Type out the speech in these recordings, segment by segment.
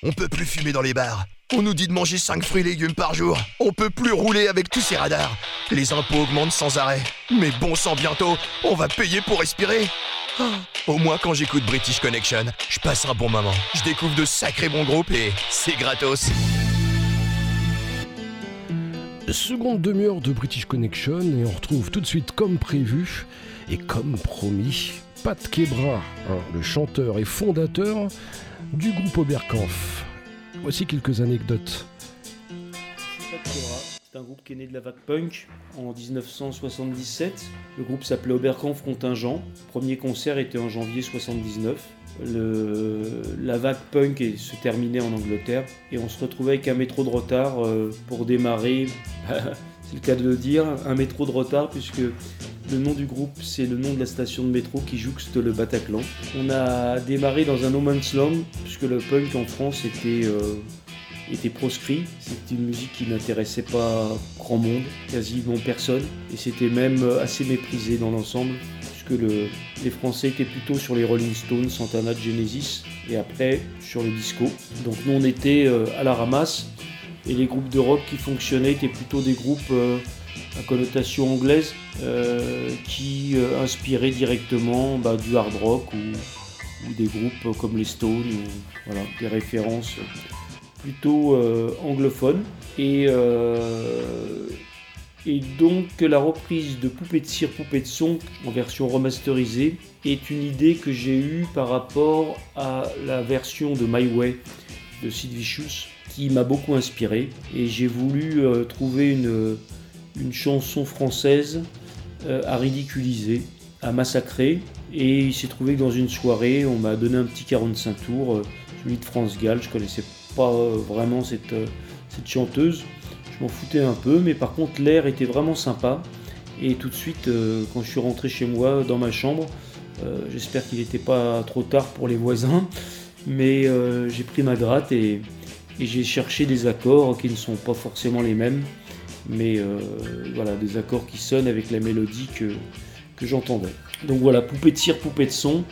On peut plus fumer dans les bars. On nous dit de manger 5 fruits et légumes par jour. On peut plus rouler avec tous ces radars. Les impôts augmentent sans arrêt. Mais bon sang, bientôt, on va payer pour respirer. Au moins quand j'écoute British Connection, je passe un bon moment. Je découvre de sacrés bons groupes et c'est gratos. Seconde demi-heure de British Connection et on retrouve tout de suite comme prévu et comme promis Pat Quebra, le chanteur et fondateur du groupe Oberkampf. Voici quelques anecdotes. Pat Quebra, c'est un groupe qui est né de la vague punk en 1977. Le groupe s'appelait Oberkampf Contingent. Le premier concert était en janvier 1979. La vague punk se terminait en Angleterre et on se retrouvait avec un métro de retard pour démarrer. C'est le cas de le dire, un métro de retard puisque le nom du groupe c'est le nom de la station de métro qui jouxte le Bataclan. On a démarré dans un no man's land puisque le punk en France était proscrit. C'était une musique qui n'intéressait pas grand monde, quasiment personne, et c'était même assez méprisé dans l'ensemble. Que les Français étaient plutôt sur les Rolling Stones, Santana, Genesis, et après sur le disco. Donc nous on était à la ramasse, et les groupes de rock qui fonctionnaient étaient plutôt des groupes à connotation anglaise qui inspiraient directement du hard rock ou des groupes comme les Stones, voilà, des références plutôt anglophones. Et donc la reprise de Poupée de cire, Poupée de son en version remasterisée est une idée que j'ai eue par rapport à la version de My Way de Sid Vicious qui m'a beaucoup inspiré et j'ai voulu trouver une chanson française à ridiculiser, à massacrer, et il s'est trouvé que dans une soirée on m'a donné un petit 45 tours, celui de France Gall. Je connaissais pas vraiment cette chanteuse. Je m'en foutais un peu, mais par contre l'air était vraiment sympa. Et tout de suite, quand je suis rentré chez moi, dans ma chambre, j'espère qu'il n'était pas trop tard pour les voisins, mais j'ai pris ma gratte et j'ai cherché des accords qui ne sont pas forcément les mêmes, mais voilà, des accords qui sonnent avec la mélodie que j'entendais. Donc voilà, Poupée de cire, Poupée de son,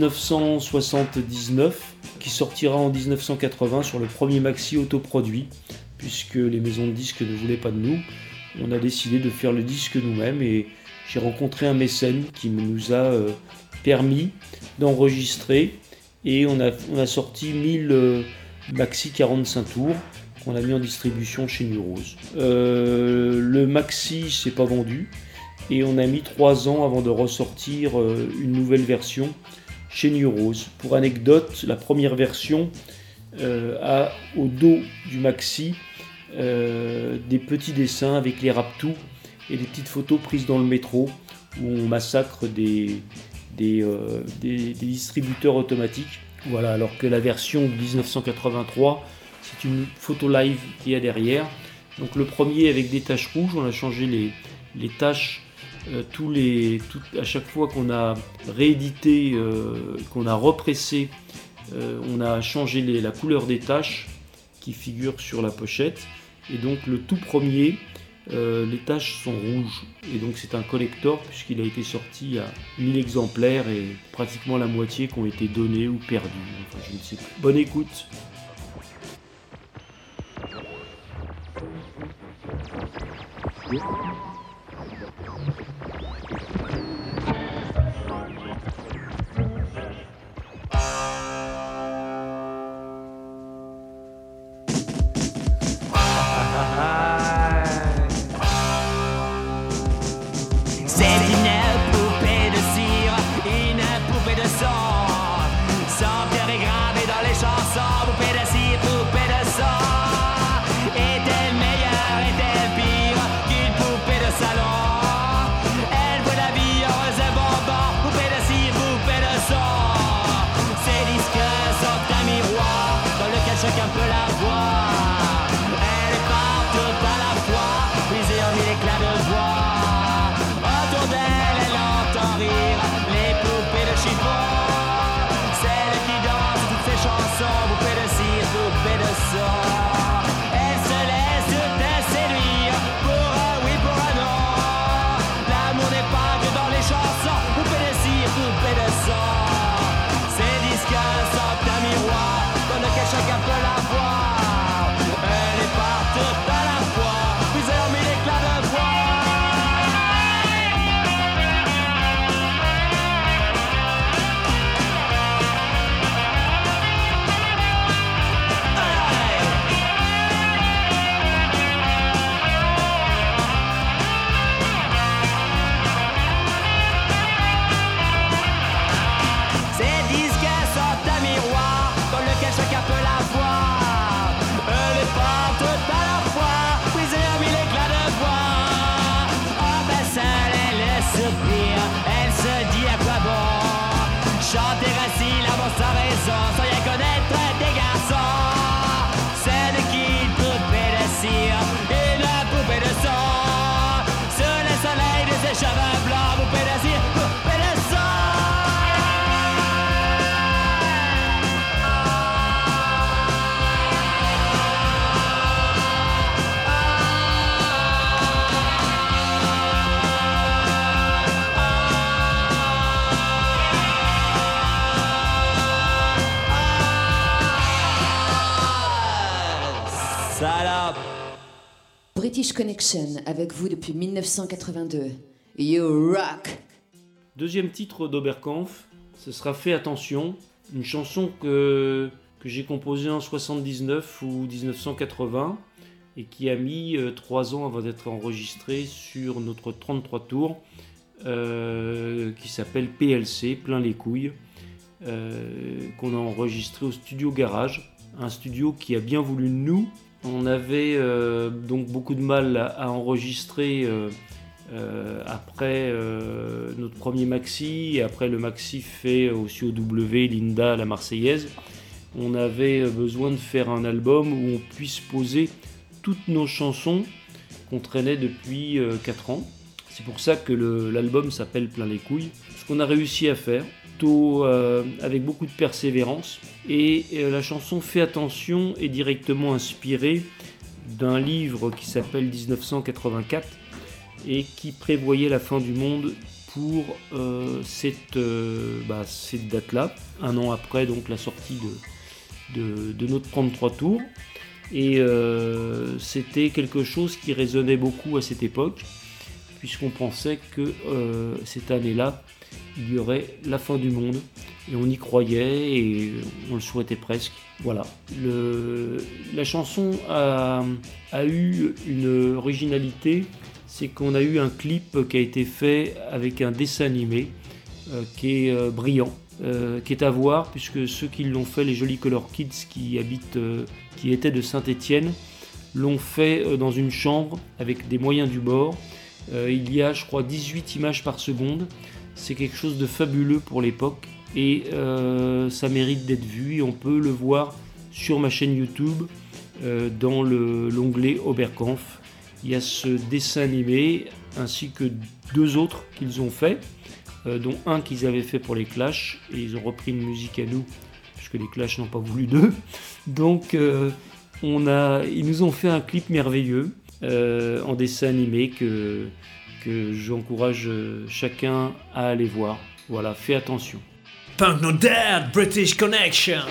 1979, qui sortira en 1980 sur le premier maxi autoproduit. Puisque les maisons de disques ne voulaient pas de nous, on a décidé de faire le disque nous-mêmes et j'ai rencontré un mécène qui nous a permis d'enregistrer et on a sorti 1000 maxi 45 tours qu'on a mis en distribution chez New Rose. Le maxi s'est pas vendu et on a mis 3 ans avant de ressortir une nouvelle version chez New Rose. Pour anecdote, la première version a au dos du maxi des petits dessins avec les raptous et des petites photos prises dans le métro où on massacre des distributeurs automatiques. Voilà, alors que la version de 1983, c'est une photo live qu'il y a derrière. Donc le premier avec des taches rouges, on a changé les taches à chaque fois qu'on a réédité, qu'on a repressé. On a changé la couleur des taches qui figurent sur la pochette. Et donc le tout premier, les taches sont rouges. Et donc c'est un collector puisqu'il a été sorti à 1000 exemplaires et pratiquement la moitié qui ont été donnés ou perdus. Enfin, je ne sais plus. Bonne écoute. Chacun peut la voir. Elle est partout à la fois, plusieurs mille éclats de joie. Autour d'elle, elle entend rire les poupées de chiffon. Celles qui dansent toutes ces chansons, poupées de cire, poupées de son. Elle se laisse tout séduire, pour un oui, pour un non. L'amour n'est pas que dans les chansons, poupées de cire, poupées de son. Ces disques sont un miroir dans lequel chacun peut la British Connection avec vous depuis 1982. You rock! Deuxième titre d'Oberkampf, ce sera Fais attention, une chanson que j'ai composée en 79 ou 1980 et qui a mis 3 ans avant d'être enregistrée sur notre 33 tours qui s'appelle PLC, Plein les couilles, qu'on a enregistré au studio Garage, un studio qui a bien voulu de nous. On avait donc beaucoup de mal à enregistrer après notre premier maxi et après le maxi fait au COW, Linda, la Marseillaise. On avait besoin de faire un album où on puisse poser toutes nos chansons qu'on traînait depuis 4 ans. C'est pour ça que l'album s'appelle Plein les couilles. Ce qu'on a réussi à faire, avec beaucoup de persévérance. Et la chanson Fais attention est directement inspirée d'un livre qui s'appelle 1984 et qui prévoyait la fin du monde pour cette date-là, un an après donc la sortie de notre 33 tours. Et c'était quelque chose qui résonnait beaucoup à cette époque, puisqu'on pensait que cette année-là, il y aurait la fin du monde, et on y croyait, et on le souhaitait presque. Voilà. La chanson a eu une originalité, c'est qu'on a eu un clip qui a été fait avec un dessin animé qui est brillant, qui est à voir, puisque ceux qui l'ont fait, les Jolis Color Kids qui étaient de Saint-Étienne, l'ont fait dans une chambre avec des moyens du bord. Il y a, je crois, 18 images par seconde. C'est quelque chose de fabuleux pour l'époque et ça mérite d'être vu. Et on peut le voir sur ma chaîne YouTube dans l'onglet Oberkampf. Il y a ce dessin animé ainsi que 2 autres qu'ils ont fait, dont un qu'ils avaient fait pour les Clash et ils ont repris une musique à nous puisque les Clash n'ont pas voulu d'eux. Donc ils nous ont fait un clip merveilleux en dessin animé que j'encourage chacun à aller voir. Voilà, fais attention. Punk Not Dead, British Connection.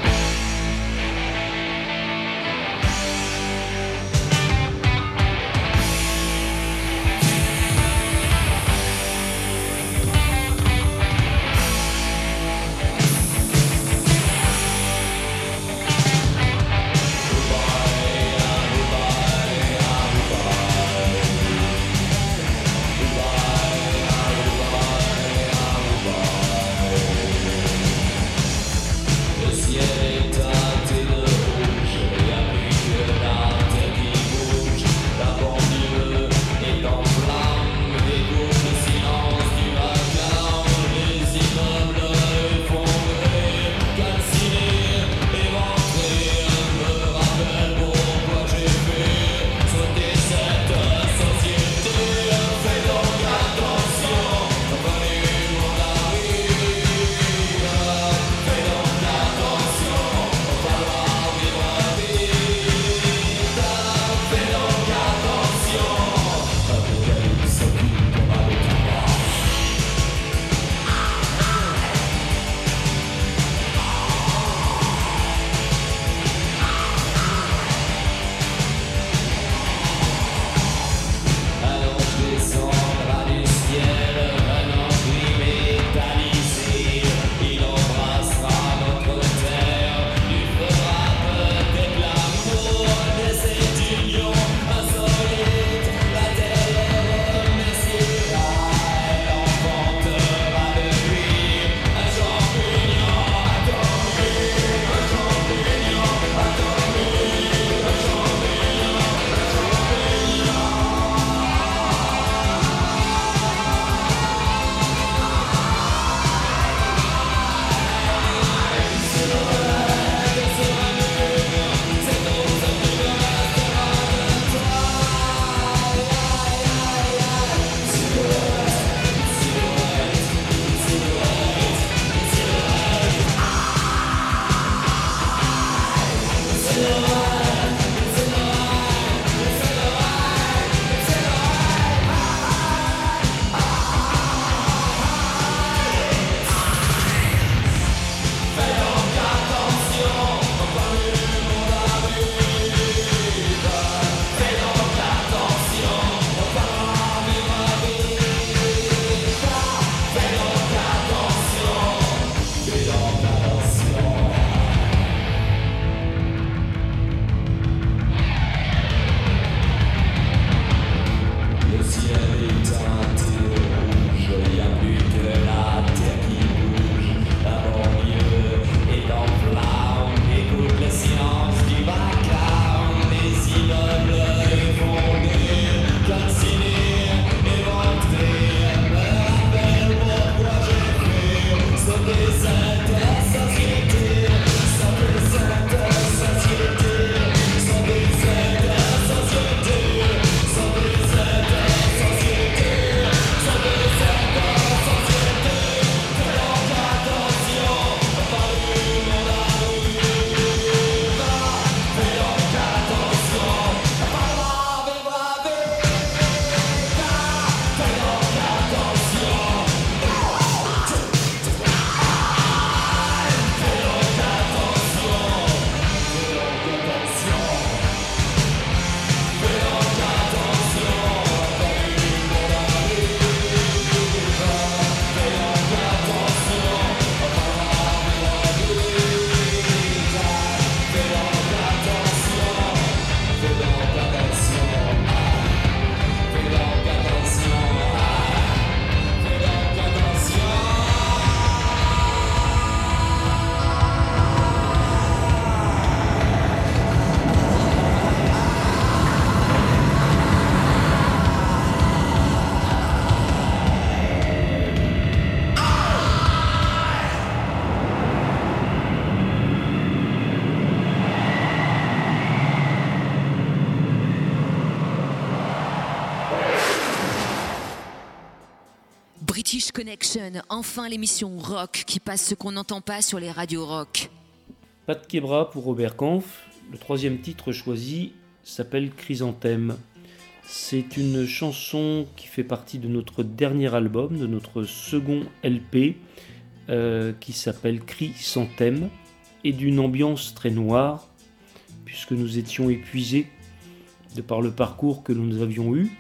British Connection, enfin l'émission rock qui passe ce qu'on n'entend pas sur les radios rock. Pat Quebra pour Robert Kampf. Le troisième titre choisi s'appelle Chrysanthème. C'est une chanson qui fait partie de notre dernier album, de notre second LP, qui s'appelle Chrysanthème, et d'une ambiance très noire, puisque nous étions épuisés de par le parcours que nous avions eu.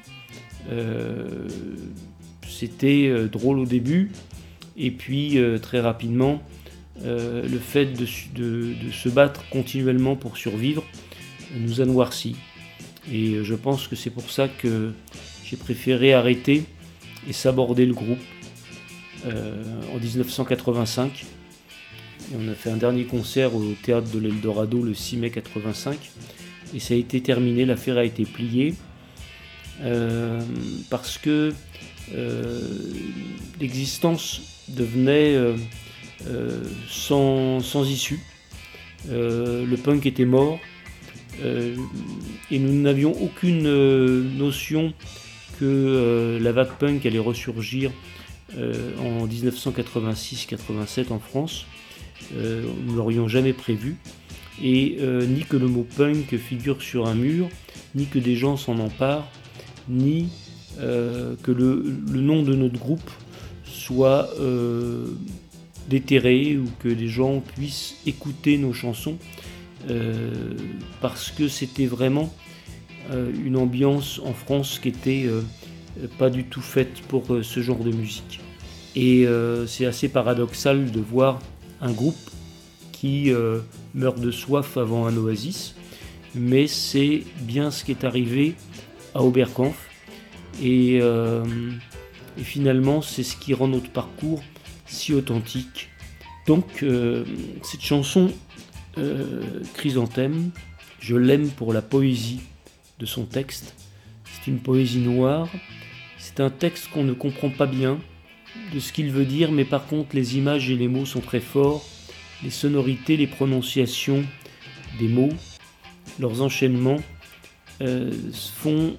C'était drôle au début, et puis très rapidement, le fait de se battre continuellement pour survivre nous a noircis. Et je pense que c'est pour ça que j'ai préféré arrêter et s'aborder le groupe en 1985. Et on a fait un dernier concert au théâtre de l'Eldorado le 6 mai 85. Et ça a été terminé, l'affaire a été pliée. Parce que l'existence devenait sans issue. Le punk était mort. Et nous n'avions aucune notion que la vague punk allait ressurgir en 1986-87 en France. Nous ne l'aurions jamais prévu. Et ni que le mot punk figure sur un mur, ni que des gens s'en emparent, ni que le nom de notre groupe soit déterré ou que des gens puissent écouter nos chansons. Parce que c'était vraiment une ambiance en France qui était pas du tout faite pour ce genre de musique. Et c'est assez paradoxal de voir un groupe qui meurt de soif avant un oasis, mais c'est bien ce qui est arrivé à Oberkampf. Et finalement, c'est ce qui rend notre parcours si authentique. Donc, cette chanson Chrysanthème, je l'aime pour la poésie de son texte. C'est une poésie noire, c'est un texte qu'on ne comprend pas bien de ce qu'il veut dire, mais par contre les images et les mots sont très forts, les sonorités, les prononciations des mots, leurs enchaînements font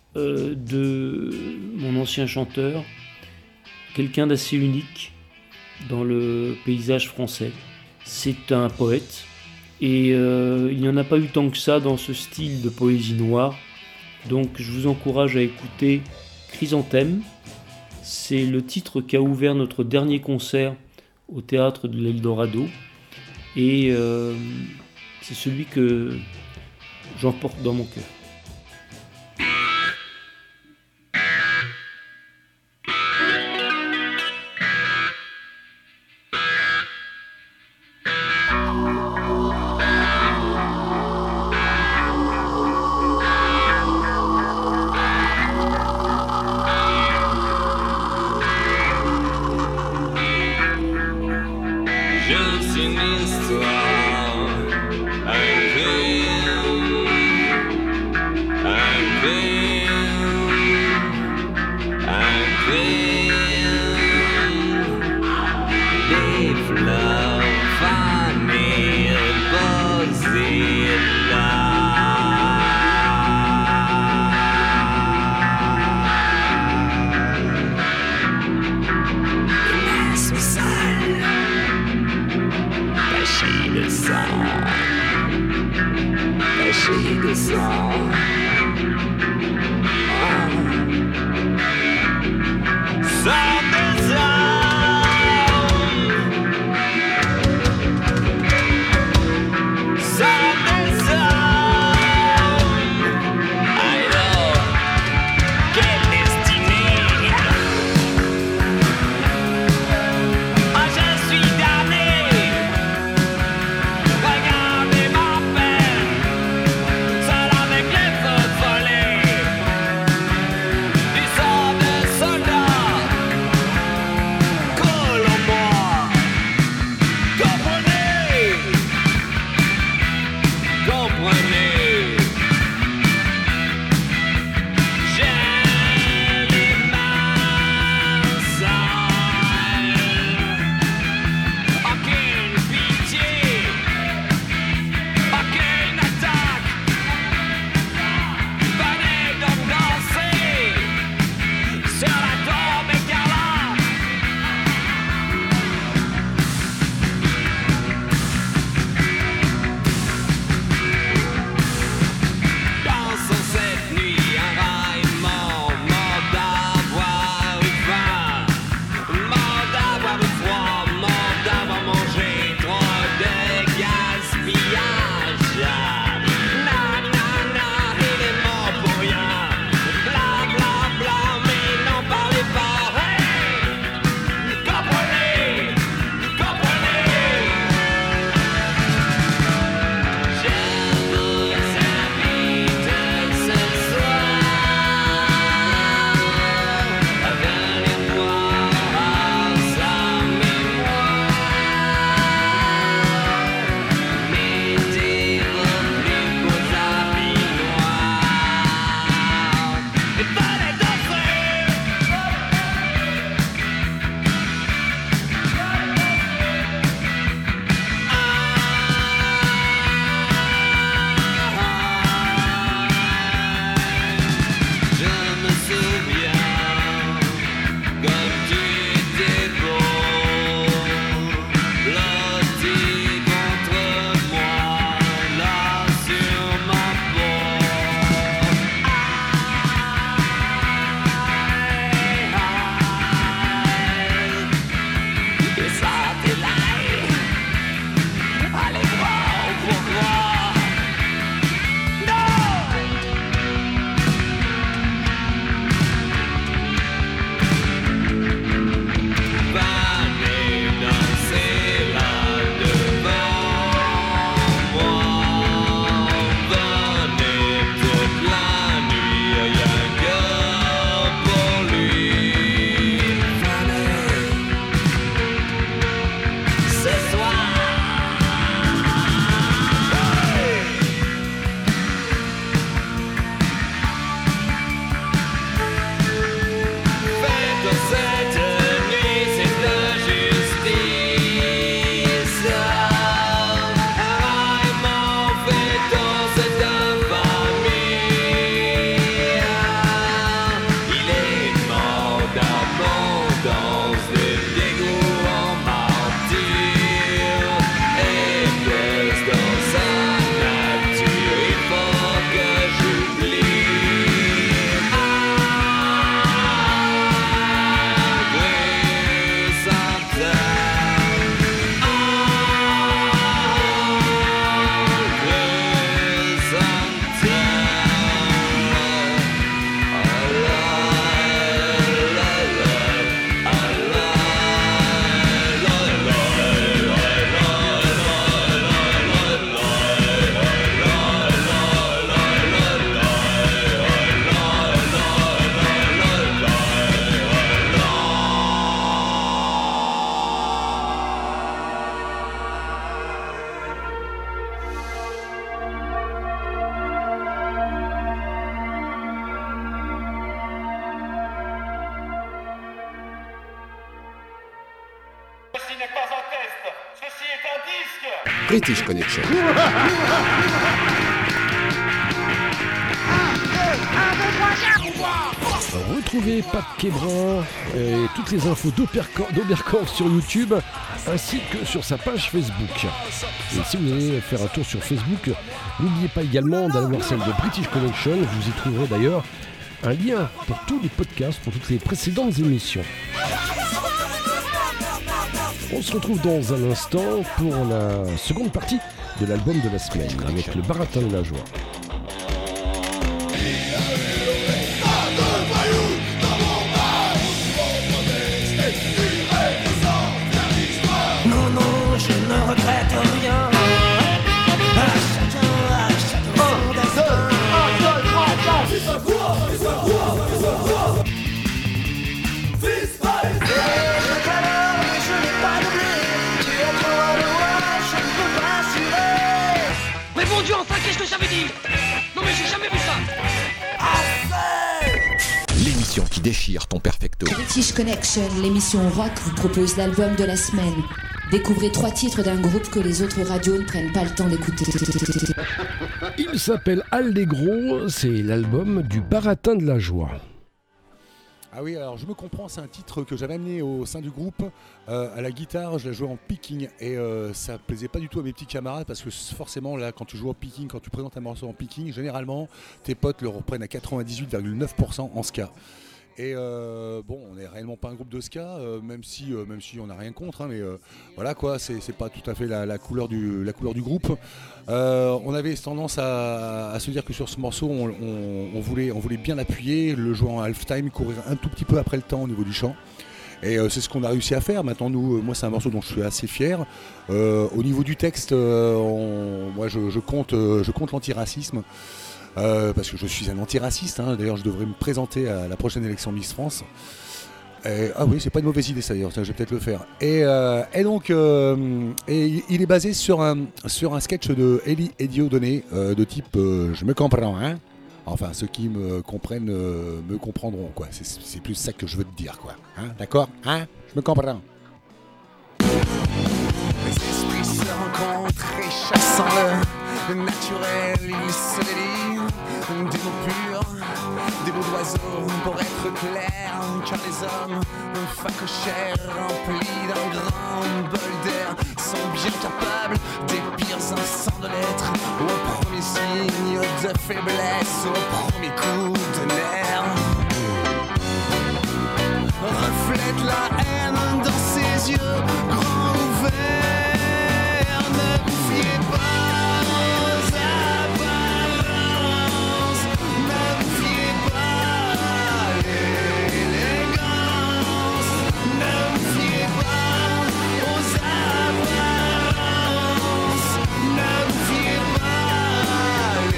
de mon ancien chanteur quelqu'un d'assez unique dans le paysage français. C'est un poète. Et il n'y en a pas eu tant que ça dans ce style de poésie noire. Donc je vous encourage à écouter Chrysanthème. C'est le titre qui a ouvert notre dernier concert au théâtre de l'Eldorado. Et c'est celui que j'emporte dans mon cœur. Regardez ma peine, seul avec les feux. British Connection. Retrouvez Pat Québrin et toutes les infos d'Oberkampf sur YouTube ainsi que sur sa page Facebook. Et si vous allez faire un tour sur Facebook, n'oubliez pas également d'aller voir celle de British Connection. Vous y trouverez d'ailleurs un lien pour tous les podcasts, pour toutes les précédentes émissions. On se retrouve dans un instant pour la seconde partie de l'album de la semaine avec le Baratin de la joie. L'émission qui déchire ton perfecto. British Connection, l'émission rock, vous propose l'album de la semaine. Découvrez 3 titres d'un groupe que les autres radios ne prennent pas le temps d'écouter. Il s'appelle Allegro, c'est l'album du Baratin de la joie. Ah oui, alors je me comprends, c'est un titre que j'avais amené au sein du groupe. À la guitare, je la jouais en picking et ça plaisait pas du tout à mes petits camarades parce que forcément là, quand tu joues en picking, quand tu présentes un morceau en picking, généralement tes potes le reprennent à 98,9% en ska. Et bon, on n'est réellement pas un groupe de ska, même si on n'a rien contre, hein, mais voilà quoi, c'est pas tout à fait la couleur du groupe. On avait tendance à se dire que sur ce morceau, on voulait bien l'appuyer, le jouer en halftime, courir un tout petit peu après le temps au niveau du chant. Et c'est ce qu'on a réussi à faire. Maintenant, moi, c'est un morceau dont je suis assez fier. Au niveau du texte, moi, je compte l'antiracisme. Parce que je suis un antiraciste, hein. D'ailleurs je devrais me présenter à la prochaine élection Miss France. Ah oui, c'est pas une mauvaise idée ça d'ailleurs, je vais peut-être le faire. Et donc il est basé sur un sketch de Elie et Dieudonné de type je me comprends, hein. Enfin ceux qui me comprennent me comprendront quoi. C'est plus ça que je veux te dire quoi. Hein, d'accord, hein, je me comprends. Les esprits se rencontrent et chassant le naturel, ils se délient. Des mots purs, des mots d'oiseaux pour être clair. Car les hommes, facochères remplis d'un grand bol d'air, sont bien capables des pires instants de l'être. Au premier signe de faiblesse, au premier coup de nerf, reflète la haine dans ses yeux grands ouverts. Ne vous fiez pas aux apparences, ne vous fiez pas à l'élégance, ne vous fiez pas aux apparences, ne vous fiez pas à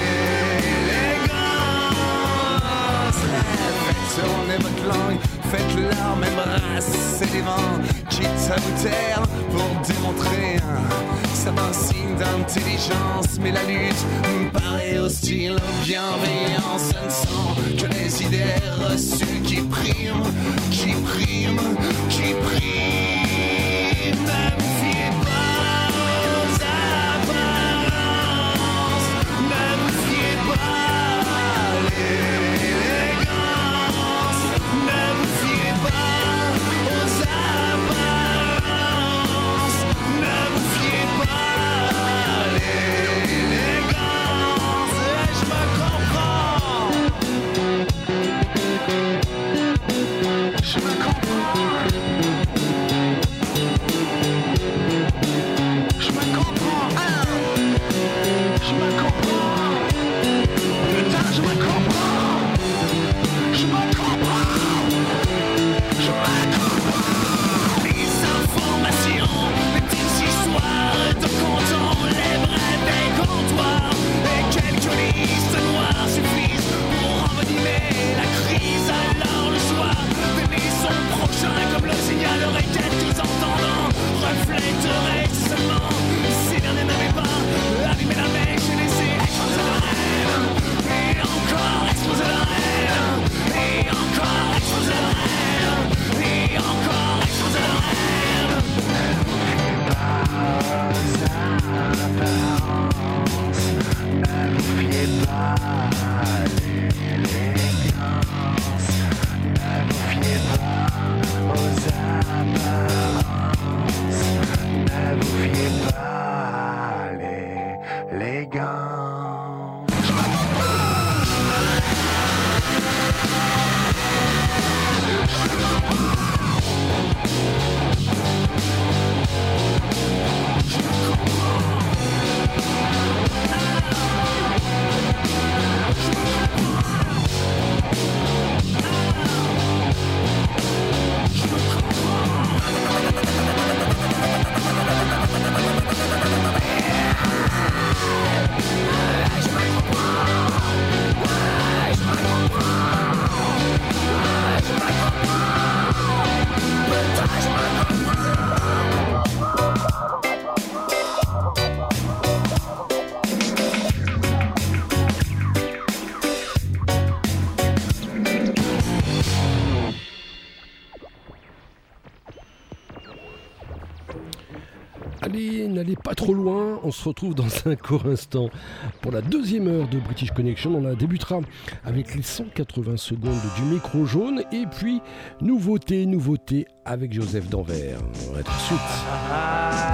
l'élégance. Tournez votre langue, faites-leur même race et les vents, quitte à vous taire pour démontrer un certain signe d'intelligence. Mais la lutte me paraît hostile aux bienveillances. Ce ne sont que les idées reçues qui priment, qui priment, qui priment. Ne vous fiez pas aux apparences, ne vous fiez pas à l'élégance, ne vous fiez pas aux apparences, ne vous fiez pas à l'élégance. Et je me comprends, je me comprends, je me comprends, hein. Je me comprends, putain je me comprends, je me comprends, je me comprends. Les informations, les petites histoires de comptons, les brèves des comptoirs et quelques listes noires suffisent pour envenimer la crise. Alors le choix d'aimer son prochain comme le signalerait quelques entendants reflèterait seulement si l'un n'avait pas allumé la mèche et laissé Allez, n'allez pas trop loin, on se retrouve dans un court instant pour la deuxième heure de British Connection. On la débutera avec les 180 secondes du micro jaune et puis nouveauté avec Joseph d'Anvers. À tout de suite.